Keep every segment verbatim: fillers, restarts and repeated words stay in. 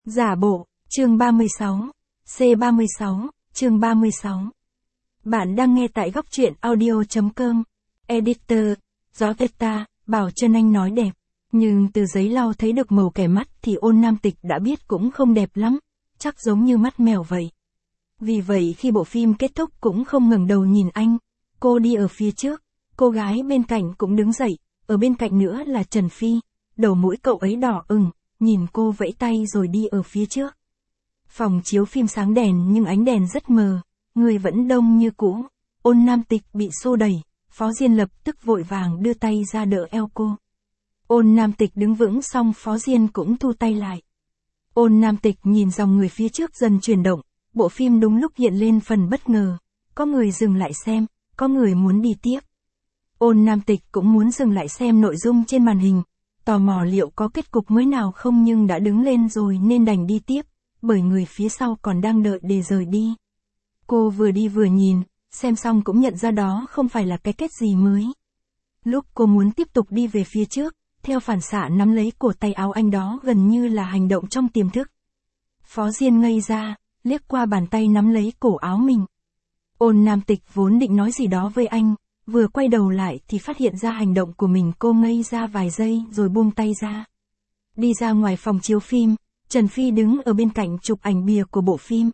Giả bộ, chương ba mươi sáu, C ba mươi sáu, chương ba mươi sáu. Bạn đang nghe tại góc truyện audio.com. Editor, Giorgetta, bảo Trân Anh nói đẹp. Nhưng từ giấy lau thấy được màu kẻ mắt thì Ôn Nam Tịch đã biết cũng không đẹp lắm, chắc giống như mắt mèo vậy. Vì vậy khi bộ phim kết thúc cũng không ngẩng đầu nhìn anh, cô đi ở phía trước, cô gái bên cạnh cũng đứng dậy, ở bên cạnh nữa là Trần Phi, đầu mũi cậu ấy đỏ ửng, nhìn cô vẫy tay rồi đi ở phía trước. Phòng chiếu phim sáng đèn nhưng ánh đèn rất mờ, người vẫn đông như cũ. Ôn Nam Tịch bị xô đẩy, Phó Diên lập tức vội vàng đưa tay ra đỡ eo cô. Ôn Nam Tịch đứng vững xong Phó Diên cũng thu tay lại. Ôn Nam Tịch nhìn dòng người phía trước dần chuyển động, bộ phim đúng lúc hiện lên phần bất ngờ. Có người dừng lại xem, có người muốn đi tiếp. Ôn Nam Tịch cũng muốn dừng lại xem nội dung trên màn hình, tò mò liệu có kết cục mới nào không nhưng đã đứng lên rồi nên đành đi tiếp, bởi người phía sau còn đang đợi để rời đi. Cô vừa đi vừa nhìn, xem xong cũng nhận ra đó không phải là cái kết gì mới. Lúc cô muốn tiếp tục đi về phía trước, theo phản xạ nắm lấy cổ tay áo anh đó gần như là hành động trong tiềm thức. Phó Diên ngây ra, liếc qua bàn tay nắm lấy cổ áo mình. Ôn Nam Tịch vốn định nói gì đó với anh, vừa quay đầu lại thì phát hiện ra hành động của mình, cô ngây ra vài giây rồi buông tay ra. Đi ra ngoài phòng chiếu phim, Trần Phi đứng ở bên cạnh chụp ảnh bìa của bộ phim.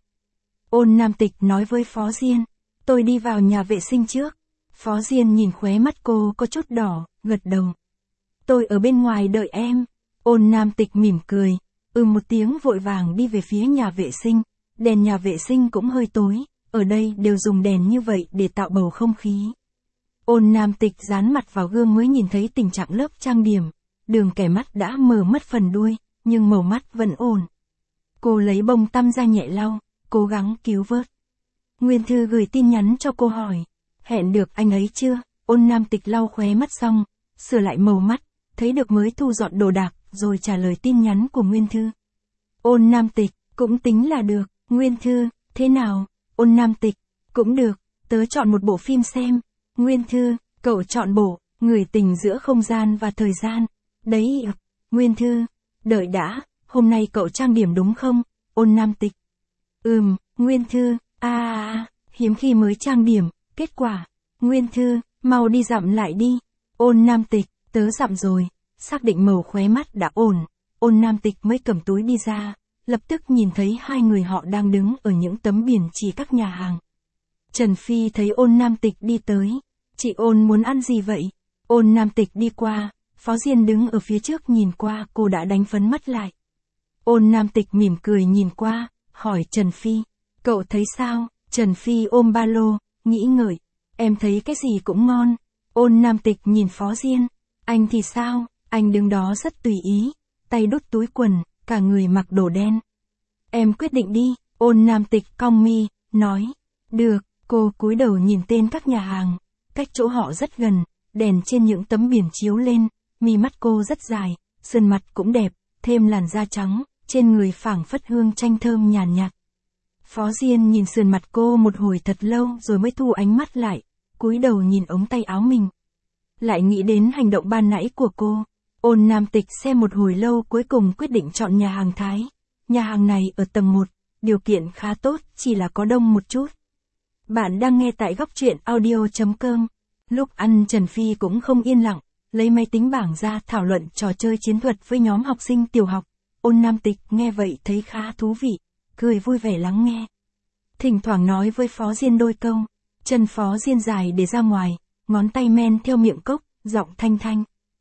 Ôn Nam Tịch nói với Phó Diên, tôi đi vào nhà vệ sinh trước. Phó Diên nhìn khóe mắt cô có chút đỏ, gật đầu. Tôi ở bên ngoài đợi em. Ôn Nam Tịch mỉm cười, ừ một tiếng vội vàng đi về phía nhà vệ sinh. Đèn nhà vệ sinh cũng hơi tối, ở đây đều dùng đèn như vậy để tạo bầu không khí. Ôn Nam Tịch dán mặt vào gương mới nhìn thấy tình trạng lớp trang điểm, đường kẻ mắt đã mờ mất phần đuôi, nhưng màu mắt vẫn ổn. Cô lấy bông tăm ra nhẹ lau, cố gắng cứu vớt. Nguyên Thư gửi tin nhắn cho cô hỏi, hẹn được anh ấy chưa? Ôn Nam Tịch lau khóe mắt xong, sửa lại màu mắt, thấy được mới thu dọn đồ đạc, rồi trả lời tin nhắn của Nguyên Thư. Ôn Nam Tịch, cũng tính là được. Nguyên Thư, thế nào? Ôn Nam Tịch, cũng được, tớ chọn một bộ phim xem. Nguyên Thư, cậu chọn bộ, người tình giữa không gian và thời gian. Đấy, Nguyên Thư, đợi đã, hôm nay cậu trang điểm đúng không? Ôn Nam Tịch. Ừm, Nguyên Thư, à, à, hiếm khi mới trang điểm, kết quả. Nguyên Thư, mau đi dặm lại đi. Ôn Nam Tịch, tớ dặm rồi, xác định màu khóe mắt đã ổn. Ôn Nam Tịch mới cầm túi đi ra, lập tức nhìn thấy hai người họ đang đứng ở những tấm biển chỉ các nhà hàng. Trần Phi thấy Ôn Nam Tịch đi tới. Chị Ôn muốn ăn gì vậy? Ôn Nam Tịch đi qua, Phó Diên đứng ở phía trước nhìn qua, cô đã đánh phấn mắt lại. Ôn Nam Tịch mỉm cười nhìn qua, hỏi Trần Phi, cậu thấy sao? Trần Phi ôm ba lô, nghĩ ngợi, em thấy cái gì cũng ngon. Ôn Nam Tịch nhìn Phó Diên, anh thì sao? Anh đứng đó rất tùy ý, tay đút túi quần, cả người mặc đồ đen. Em quyết định đi. Ôn Nam Tịch cong mi, nói, được. Cô cúi đầu nhìn tên các nhà hàng, cách chỗ họ rất gần, đèn trên những tấm biển chiếu lên, mi mắt cô rất dài, sườn mặt cũng đẹp, thêm làn da trắng, trên người phảng phất hương chanh thơm nhàn nhạt, nhạt. Phó Diên nhìn sườn mặt cô một hồi thật lâu rồi mới thu ánh mắt lại, cúi đầu nhìn ống tay áo mình. Lại nghĩ đến hành động ban nãy của cô. Ôn Nam Tịch xem một hồi lâu cuối cùng quyết định chọn nhà hàng Thái. Nhà hàng này ở tầng một, điều kiện khá tốt, chỉ là có đông một chút. Bạn đang nghe tại góc truyện audio.com. Lúc ăn Trần Phi cũng không yên lặng, lấy máy tính bảng ra thảo luận trò chơi chiến thuật với nhóm học sinh tiểu học. Ôn Nam Tịch nghe vậy thấy khá thú vị, cười vui vẻ lắng nghe. Thỉnh thoảng nói với Phó Diên đôi câu, chân Phó Diên dài để ra ngoài, ngón tay men theo miệng cốc, giọng thanh thanh.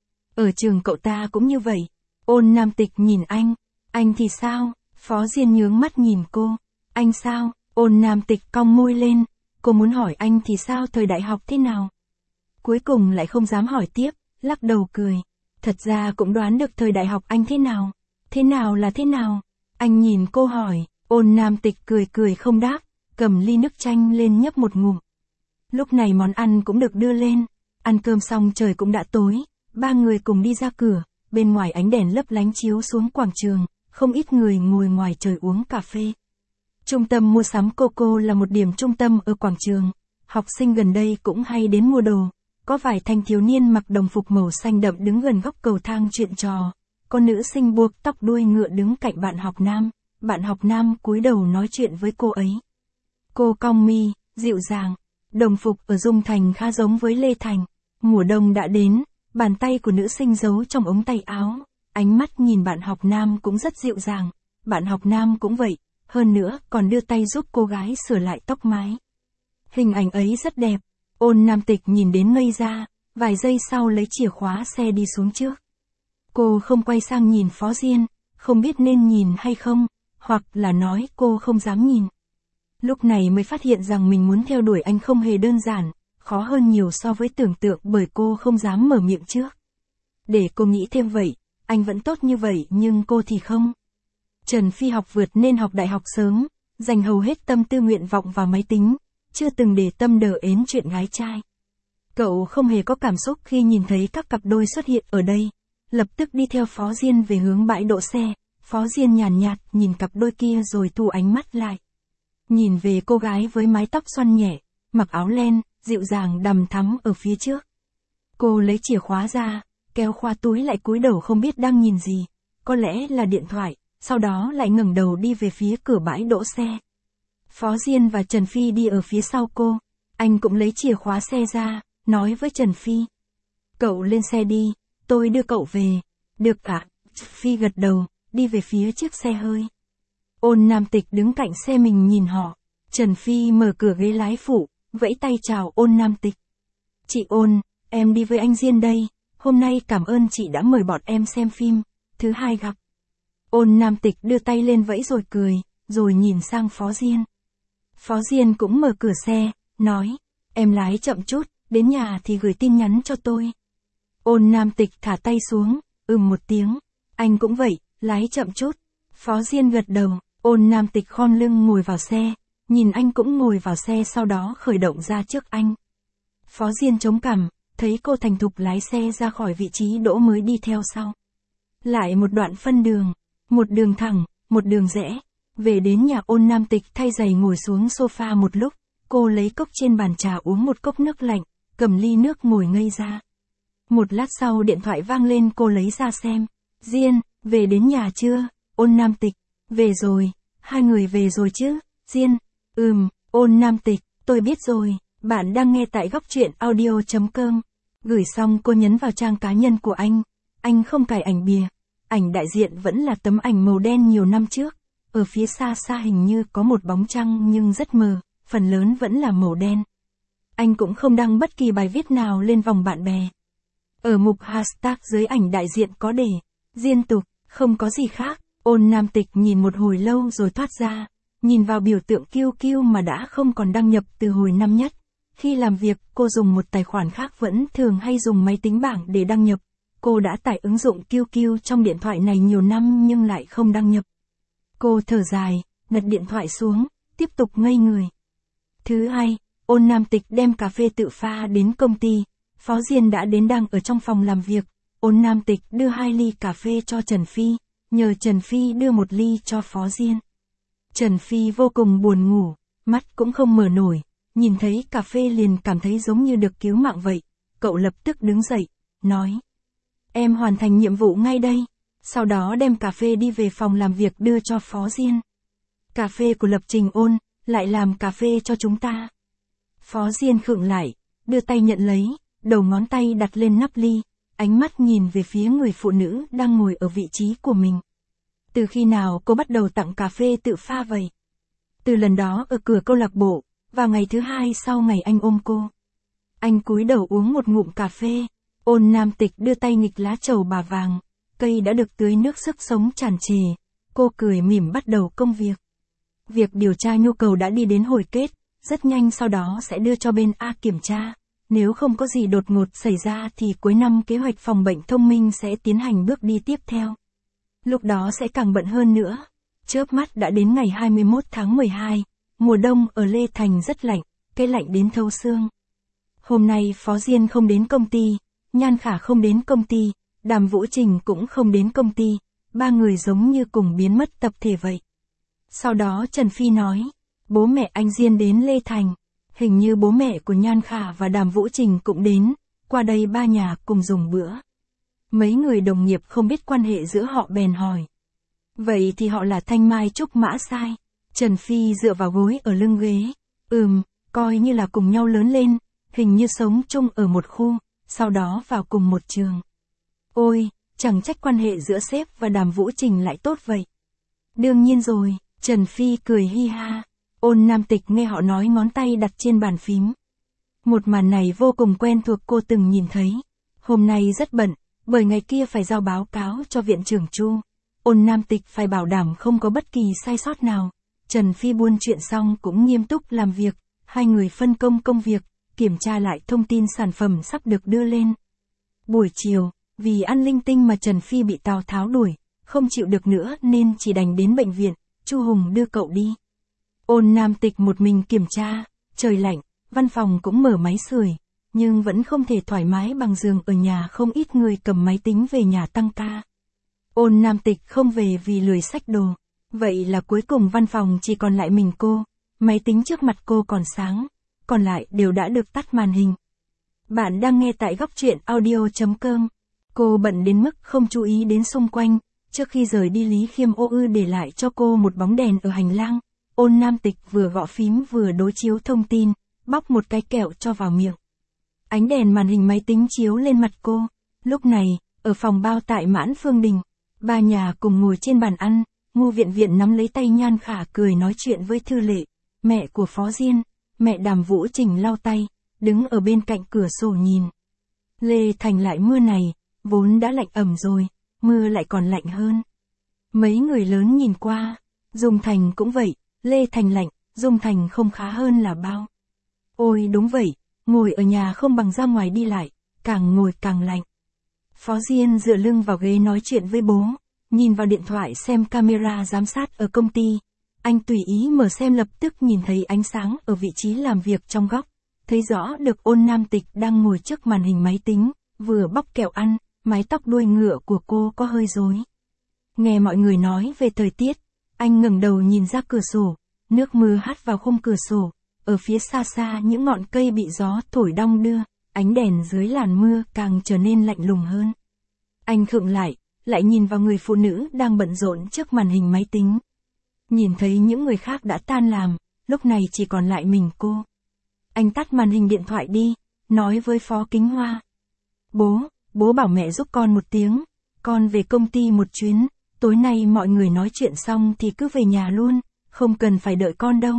Ở trường cậu ta cũng như vậy. Ôn Nam Tịch nhìn anh, anh thì sao? Phó Diên nhướng mắt nhìn cô, anh sao? Ôn Nam Tịch cong môi lên, cô muốn hỏi anh thì sao, thời đại học thế nào? Cuối cùng lại không dám hỏi tiếp, lắc đầu cười. Thật ra cũng đoán được thời đại học anh thế nào. Thế nào là thế nào? Anh nhìn cô hỏi, Ôn Nam Tịch cười cười không đáp, cầm ly nước chanh lên nhấp một ngụm. Lúc này món ăn cũng được đưa lên, ăn cơm xong trời cũng đã tối, ba người cùng đi ra cửa, bên ngoài ánh đèn lấp lánh chiếu xuống quảng trường, không ít người ngồi ngoài trời uống cà phê. Trung tâm mua sắm Coco là một điểm trung tâm ở quảng trường, học sinh gần đây cũng hay đến mua đồ, có vài thanh thiếu niên mặc đồng phục màu xanh đậm đứng gần góc cầu thang chuyện trò, có nữ sinh buộc tóc đuôi ngựa đứng cạnh bạn học nam. bạn học nam cúi đầu nói chuyện với cô ấy. Cô cong mi, dịu dàng. Đồng phục ở Dung Thành khá giống với Lê Thành. Mùa đông đã đến, bàn tay của nữ sinh giấu trong ống tay áo. Ánh mắt nhìn bạn học nam cũng rất dịu dàng. Bạn học nam cũng vậy, hơn nữa còn đưa tay giúp cô gái sửa lại tóc mái. Hình ảnh ấy rất đẹp. Ôn Nam Tịch nhìn đến ngây ra, vài giây sau lấy chìa khóa xe đi xuống trước. Cô không quay sang nhìn Phó Diên, không biết nên nhìn hay không, hoặc là nói cô không dám nhìn. Lúc này mới phát hiện rằng mình muốn theo đuổi anh không hề đơn giản, khó hơn nhiều so với tưởng tượng bởi cô không dám mở miệng trước. Để cô nghĩ thêm vậy, anh vẫn tốt như vậy nhưng cô thì không. Trần Phi học vượt nên học đại học sớm, dành hầu hết tâm tư nguyện vọng vào máy tính, chưa từng để tâm đờ ến chuyện gái trai. Cậu không hề có cảm xúc khi nhìn thấy các cặp đôi xuất hiện ở đây, lập tức đi theo Phó Diên về hướng bãi đỗ xe. Phó Diên nhàn nhạt nhìn cặp đôi kia rồi thu ánh mắt lại. Nhìn về cô gái với mái tóc xoăn nhẹ, mặc áo len, dịu dàng đằm thắm ở phía trước. Cô lấy chìa khóa ra, kéo khóa túi lại cúi đầu không biết đang nhìn gì, có lẽ là điện thoại, sau đó lại ngẩng đầu đi về phía cửa bãi đỗ xe. Phó Diên và Trần Phi đi ở phía sau cô, anh cũng lấy chìa khóa xe ra, nói với Trần Phi. Cậu lên xe đi, tôi đưa cậu về. Được ạ, Phi gật đầu, đi về phía chiếc xe hơi. Ôn Nam Tịch đứng cạnh xe mình nhìn họ. Trần Phi mở cửa ghế lái phụ, vẫy tay chào Ôn Nam Tịch. Chị Ôn, em đi với anh Diên đây, hôm nay cảm ơn chị đã mời bọn em xem phim, thứ hai gặp. Ôn Nam Tịch đưa tay lên vẫy rồi cười, rồi nhìn sang Phó Diên. Phó Diên cũng mở cửa xe, nói, em lái chậm chút, đến nhà thì gửi tin nhắn cho tôi. Ôn Nam Tịch thả tay xuống, ừm một tiếng, anh cũng vậy, lái chậm chút. Phó Diên gật đầu, Ôn Nam Tịch khom lưng ngồi vào xe, nhìn anh cũng ngồi vào xe sau đó khởi động ra trước anh. Phó Diên chống cằm, thấy cô thành thục lái xe ra khỏi vị trí đỗ mới đi theo sau. Lại một đoạn phân đường, một đường thẳng, một đường rẽ. Về đến nhà Ôn Nam Tịch thay giày ngồi xuống sofa một lúc, cô lấy cốc trên bàn trà uống một cốc nước lạnh, cầm ly nước ngồi ngây ra. Một lát sau điện thoại vang lên cô lấy ra xem. Diên, về đến nhà chưa? Ôn Nam Tịch, về rồi, hai người về rồi chứ? Diên, ừm, Ôn Nam Tịch, tôi biết rồi, bạn đang nghe tại góc truyện audio chấm com. Gửi xong cô nhấn vào trang cá nhân của anh, anh không cài ảnh bìa, ảnh đại diện vẫn là tấm ảnh màu đen nhiều năm trước, ở phía xa xa hình như có một bóng trăng nhưng rất mờ, phần lớn vẫn là màu đen. Anh cũng không đăng bất kỳ bài viết nào lên vòng bạn bè. Ở mục hashtag dưới ảnh đại diện có để, Diên tục, không có gì khác. Ôn Nam Tịch nhìn một hồi lâu rồi thoát ra, nhìn vào biểu tượng kiu kiu mà đã không còn đăng nhập từ hồi năm nhất. Khi làm việc, cô dùng một tài khoản khác vẫn thường hay dùng máy tính bảng để đăng nhập. Cô đã tải ứng dụng kiu kiu trong điện thoại này nhiều năm nhưng lại không đăng nhập. Cô thở dài, đặt điện thoại xuống, tiếp tục ngây người. Thứ hai, Ôn Nam Tịch đem cà phê tự pha đến công ty. Phó Diên đã đến đang ở trong phòng làm việc. Ôn Nam Tịch đưa hai ly cà phê cho Trần Phi, nhờ Trần Phi đưa một ly cho Phó Diên. Trần Phi vô cùng buồn ngủ, mắt cũng không mở nổi, nhìn thấy cà phê liền cảm thấy giống như được cứu mạng vậy. Cậu lập tức đứng dậy, nói. Em hoàn thành nhiệm vụ ngay đây. Sau đó đem cà phê đi về phòng làm việc đưa cho Phó Diên. Cà phê của Lập Trình Ôn, lại làm cà phê cho chúng ta. Phó Diên khựng lại, đưa tay nhận lấy, đầu ngón tay đặt lên nắp ly, ánh mắt nhìn về phía người phụ nữ đang ngồi ở vị trí của mình. Từ khi nào cô bắt đầu tặng cà phê tự pha vậy? Từ lần đó ở cửa câu lạc bộ, vào ngày thứ hai sau ngày anh ôm cô. Anh cúi đầu uống một ngụm cà phê, Ôn Nam Tịch đưa tay nghịch lá trầu bà vàng, cây đã được tưới nước sức sống tràn trề, cô cười mỉm bắt đầu công việc. Việc điều tra nhu cầu đã đi đến hồi kết, rất nhanh sau đó sẽ đưa cho bên A kiểm tra. Nếu không có gì đột ngột xảy ra thì cuối năm kế hoạch phòng bệnh thông minh sẽ tiến hành bước đi tiếp theo. Lúc đó sẽ càng bận hơn nữa. Chớp mắt đã đến ngày hai mươi mốt tháng mười hai, mùa đông ở Lê Thành rất lạnh, cái lạnh đến thấu xương. Hôm nay Phó Diên không đến công ty, Nhan Khả không đến công ty, Đàm Vũ Trình cũng không đến công ty, ba người giống như cùng biến mất tập thể vậy. Sau đó Trần Phi nói, bố mẹ anh Diên đến Lê Thành, hình như bố mẹ của Nhan Khả và Đàm Vũ Trình cũng đến, qua đây ba nhà cùng dùng bữa. Mấy người đồng nghiệp không biết quan hệ giữa họ bèn hỏi. Vậy thì họ là Thanh Mai Trúc Mã sai. Trần Phi dựa vào gối ở lưng ghế. Ừm, coi như là cùng nhau lớn lên, hình như sống chung ở một khu, sau đó vào cùng một trường. Ôi, chẳng trách quan hệ giữa sếp và Đàm Vũ Trình lại tốt vậy. Đương nhiên rồi, Trần Phi cười hi ha. Ôn Nam Tịch nghe họ nói, ngón tay đặt trên bàn phím. Một màn này vô cùng quen thuộc, cô từng nhìn thấy. Hôm nay rất bận, bởi ngày kia phải giao báo cáo cho viện trưởng Chu. Ôn Nam Tịch phải bảo đảm không có bất kỳ sai sót nào. Trần Phi buôn chuyện xong cũng nghiêm túc làm việc, hai người phân công công việc, kiểm tra lại thông tin sản phẩm sắp được đưa lên. Buổi chiều, vì ăn linh tinh mà Trần Phi bị Tào Tháo đuổi, không chịu được nữa nên chỉ đành đến bệnh viện, Chu Hùng đưa cậu đi. Ôn Nam Tịch một mình kiểm tra, trời lạnh, văn phòng cũng mở máy sưởi, nhưng vẫn không thể thoải mái bằng giường ở nhà, không ít người cầm máy tính về nhà tăng ca. Ôn Nam Tịch không về vì lười xách đồ, vậy là cuối cùng văn phòng chỉ còn lại mình cô, máy tính trước mặt cô còn sáng, còn lại đều đã được tắt màn hình. Bạn đang nghe tại góc truyện audio chấm com. Cô bận đến mức không chú ý đến xung quanh, trước khi rời đi Lý Khiêm ô ư để lại cho cô một bóng đèn ở hành lang. Ôn Nam Tịch vừa gõ phím vừa đối chiếu thông tin, bóc một cái kẹo cho vào miệng. Ánh đèn màn hình máy tính chiếu lên mặt cô. Lúc này, ở phòng bao tại Mãn Phương Đình, ba nhà cùng ngồi trên bàn ăn, Ngô Viện Viện nắm lấy tay Nhan Khả cười nói chuyện với Thư Lệ, mẹ của Phó Diên. Mẹ Đàm Vũ Trình lau tay, đứng ở bên cạnh cửa sổ nhìn. Lê Thành lại mưa này, vốn đã lạnh ẩm rồi, mưa lại còn lạnh hơn. Mấy người lớn nhìn qua, Dung Thành cũng vậy, Lê Thành lạnh, Dung Thành không khá hơn là bao. Ôi đúng vậy, ngồi ở nhà không bằng ra ngoài đi lại, càng ngồi càng lạnh. Phó Diên dựa lưng vào ghế nói chuyện với bố, nhìn vào điện thoại xem camera giám sát ở công ty. Anh tùy ý mở xem, lập tức nhìn thấy ánh sáng ở vị trí làm việc trong góc, thấy rõ được Ôn Nam Tịch đang ngồi trước màn hình máy tính, vừa bóc kẹo ăn, mái tóc đuôi ngựa của cô có hơi rối. Nghe mọi người nói về thời tiết, anh ngẩng đầu nhìn ra cửa sổ, nước mưa hắt vào khung cửa sổ, ở phía xa xa những ngọn cây bị gió thổi đong đưa, ánh đèn dưới làn mưa càng trở nên lạnh lùng hơn. Anh khựng lại, lại nhìn vào người phụ nữ đang bận rộn trước màn hình máy tính. Nhìn thấy những người khác đã tan làm, lúc này chỉ còn lại mình cô. Anh tắt màn hình điện thoại đi, nói với Phó Kính Hoa. Bố, bố bảo mẹ giúp con một tiếng, con về công ty một chuyến, tối nay mọi người nói chuyện xong thì cứ về nhà luôn, không cần phải đợi con đâu.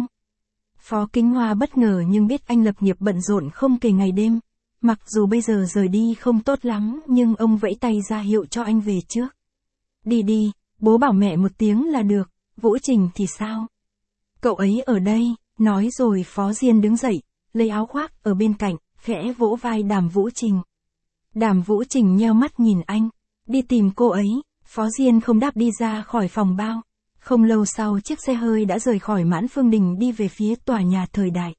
Phó Kính Hoa bất ngờ nhưng biết anh lập nghiệp bận rộn không kể ngày đêm. Mặc dù bây giờ rời đi không tốt lắm nhưng ông vẫy tay ra hiệu cho anh về trước. Đi đi, bố bảo mẹ một tiếng là được. Vũ Trình thì sao? Cậu ấy ở đây, nói rồi Phó Diên đứng dậy, lấy áo khoác ở bên cạnh, khẽ vỗ vai Đàm Vũ Trình. Đàm Vũ Trình nheo mắt nhìn anh, đi tìm cô ấy. Phó Diên không đáp đi ra khỏi phòng bao. Không lâu sau chiếc xe hơi đã rời khỏi Mãn Phương Đình đi về phía tòa nhà Thời Đại.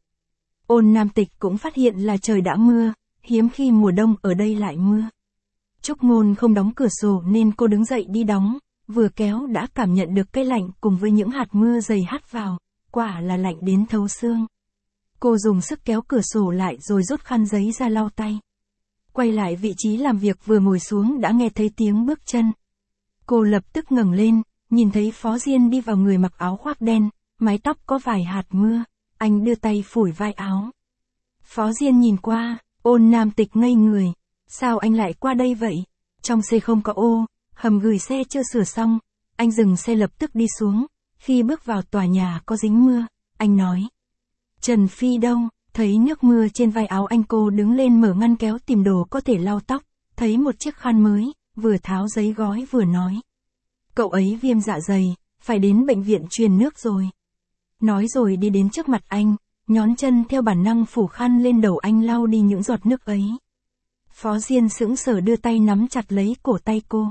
Ôn Nam Tịch cũng phát hiện là trời đã mưa, hiếm khi mùa đông ở đây lại mưa. Trúc Ngôn không đóng cửa sổ nên cô đứng dậy đi đóng. Vừa kéo đã cảm nhận được cái lạnh cùng với những hạt mưa dày hắt vào, quả là lạnh đến thấu xương. Cô dùng sức kéo cửa sổ lại rồi rút khăn giấy ra lau tay. Quay lại vị trí làm việc vừa ngồi xuống đã nghe thấy tiếng bước chân. Cô lập tức ngẩng lên, nhìn thấy Phó Diên đi vào, người mặc áo khoác đen, mái tóc có vài hạt mưa, anh đưa tay phủi vai áo. Phó Diên nhìn qua, Ôn Nam Tịch ngây người, sao anh lại qua đây vậy? Trong xe không có ô. Hầm gửi xe chưa sửa xong, anh dừng xe lập tức đi xuống, khi bước vào tòa nhà có dính mưa, anh nói. Trần Phi đâu? Thấy nước mưa trên vai áo anh, cô đứng lên mở ngăn kéo tìm đồ có thể lau tóc, thấy một chiếc khăn mới, vừa tháo giấy gói vừa nói. Cậu ấy viêm dạ dày, phải đến bệnh viện truyền nước rồi. Nói rồi đi đến trước mặt anh, nhón chân theo bản năng phủ khăn lên đầu anh lau đi những giọt nước ấy. Phó Diên sững sờ đưa tay nắm chặt lấy cổ tay cô.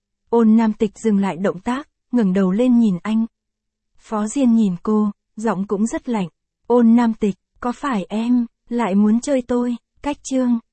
Ôn Nam Tịch dừng lại động tác, ngẩng đầu lên nhìn anh. Phó Diên nhìn cô, giọng cũng rất lạnh. Ôn Nam Tịch, có phải em lại muốn chơi tôi? Cách chương